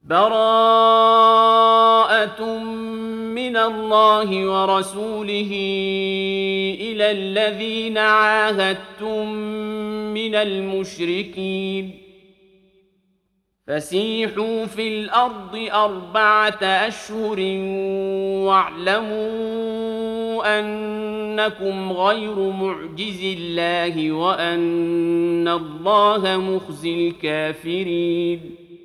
براءة من الله ورسوله إلى الذين عاهدتم من المشركين فسيحوا في الأرض 4 أشهر واعلموا أنكم غير معجز الله وأن الله مخزي الكافرين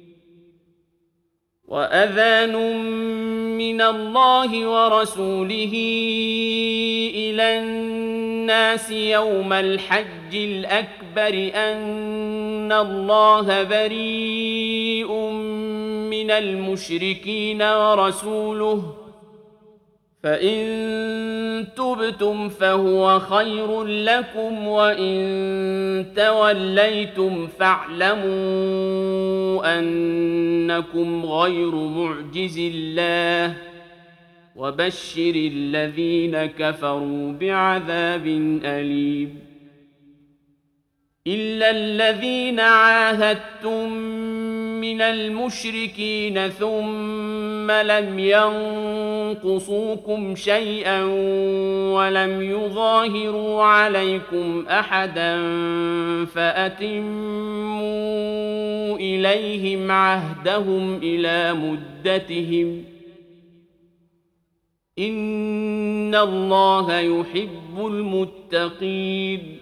وأذان من الله ورسوله إلى الناس يوم الحج الأكبر أن الله بريء من المشركين ورسوله فإن تبتم فهو خير لكم وإن توليتم فاعلموا أنكم غير معجز الله وبشر الذين كفروا بعذاب أليم إلا الذين عاهدتم من المشركين ثم لم ينقصوكم شيئا ولم يظاهروا عليكم أحدا فأتموا إليهم عهدهم إلى مدتهم إن الله يحب المتقين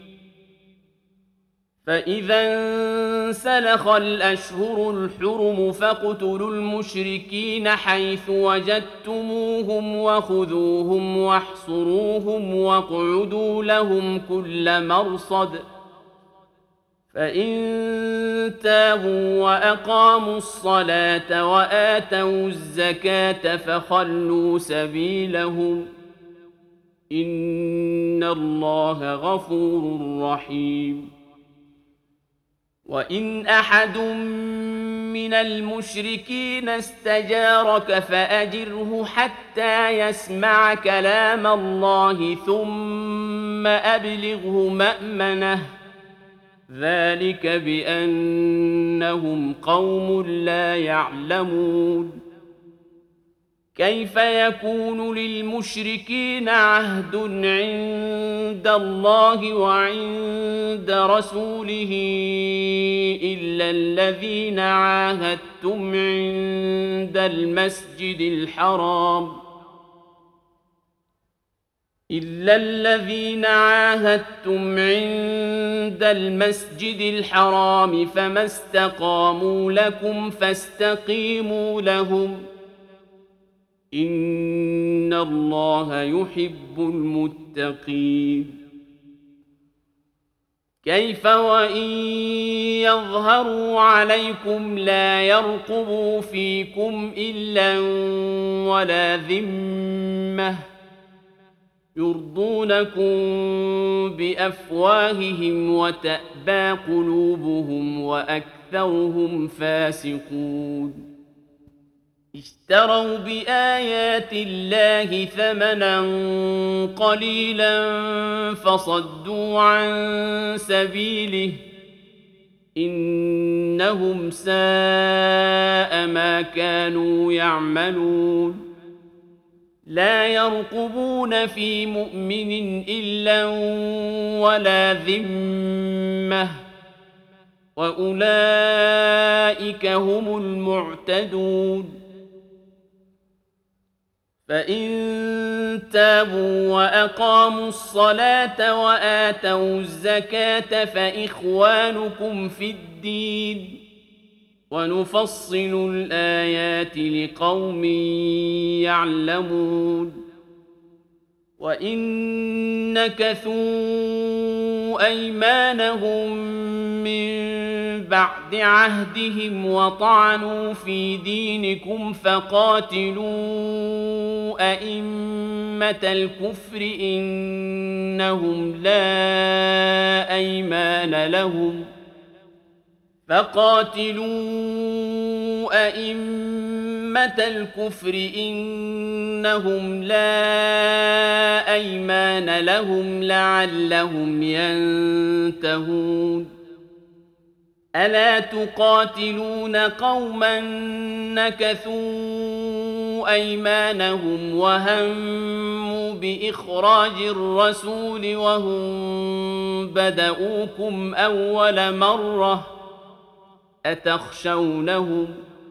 فإذا انسلخ الأشهر الحرم فاقتلوا المشركين حيث وجدتموهم وخذوهم واحصروهم واقعدوا لهم كل مرصد فإن تابوا وأقاموا الصلاة وآتوا الزكاة فخلوا سبيلهم إن الله غفور رحيم وإن أحد من المشركين استجارك فأجره حتى يسمع كلام الله ثم أبلغه مأمنه ذلك بأنهم قوم لا يعلمون كيف يكون للمشركين عهد عند الله وعند رسوله إلا الذين عاهدتم عند المسجد الحرام فما استقاموا لكم فاستقيموا لهم إن الله يحب المتقين كيف وإن يظهروا عليكم لا يرقبوا فيكم إلا ولا ذمة يرضونكم بأفواههم وتأبى قلوبهم وأكثرهم فاسقون اشتروا بآيات الله ثمنا قليلا فصدوا عن سبيله إنهم ساء ما كانوا يعملون لا يرقبون في مؤمن إلا ولا ذمة وأولئك هم المعتدون فإن تابوا وأقاموا الصلاة وآتوا الزكاة فإخوانكم في الدين ونفصل الآيات لقوم يعلمون وإن نكثوا أيمانهم من بعد عهدهم وطعنوا في دينكم فقاتلوا أئمة الكفر إنهم لا أيمان لهم لعلهم ينتهون ألا تقاتلون قوما نكثوا أيمانهم وهموا بإخراج الرسول وهم بدؤوكم أول مرة أتخشونهم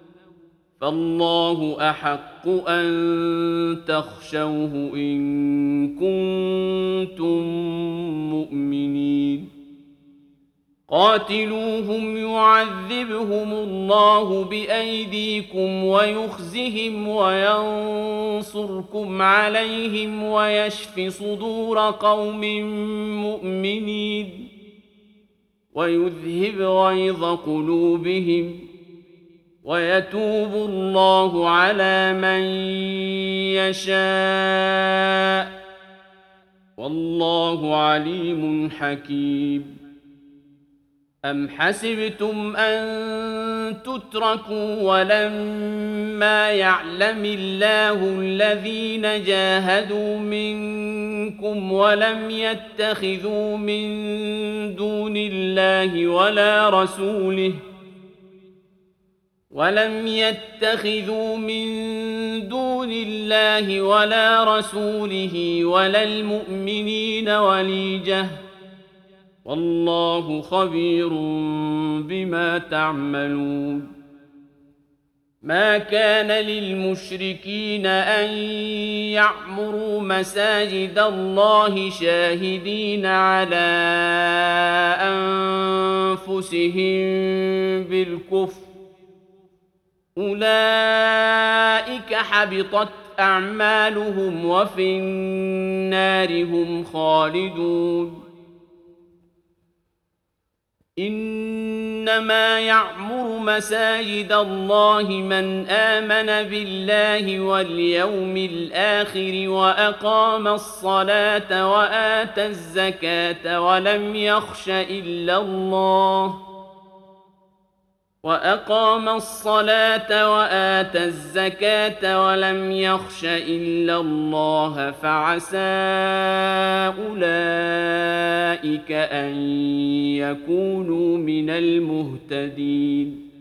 فالله أحق أن تخشوه إن كنتم مؤمنين قاتلوهم يعذبهم الله بأيديكم ويخزهم وينصركم عليهم ويشف صدور قوم مؤمنين ويذهب غيظ قلوبهم ويتوب الله على من يشاء والله عليم حكيم أم حسبتم أن تتركوا ولما يعلم الله الذين جاهدوا منكم ولم يتخذوا من دون الله ولا رسوله ولا المؤمنين وليجة والله خبير بما تعملون ما كان للمشركين أن يعمروا مساجد الله شاهدين على أنفسهم بالكفر أولئك حبطت أعمالهم وفي النار هم خالدون إنما يعمر مساجد الله من آمن بالله واليوم الآخر وأقام الصلاة وآتى الزكاة ولم يخش إلا الله فعسى أولئك أن يكونوا من المهتدين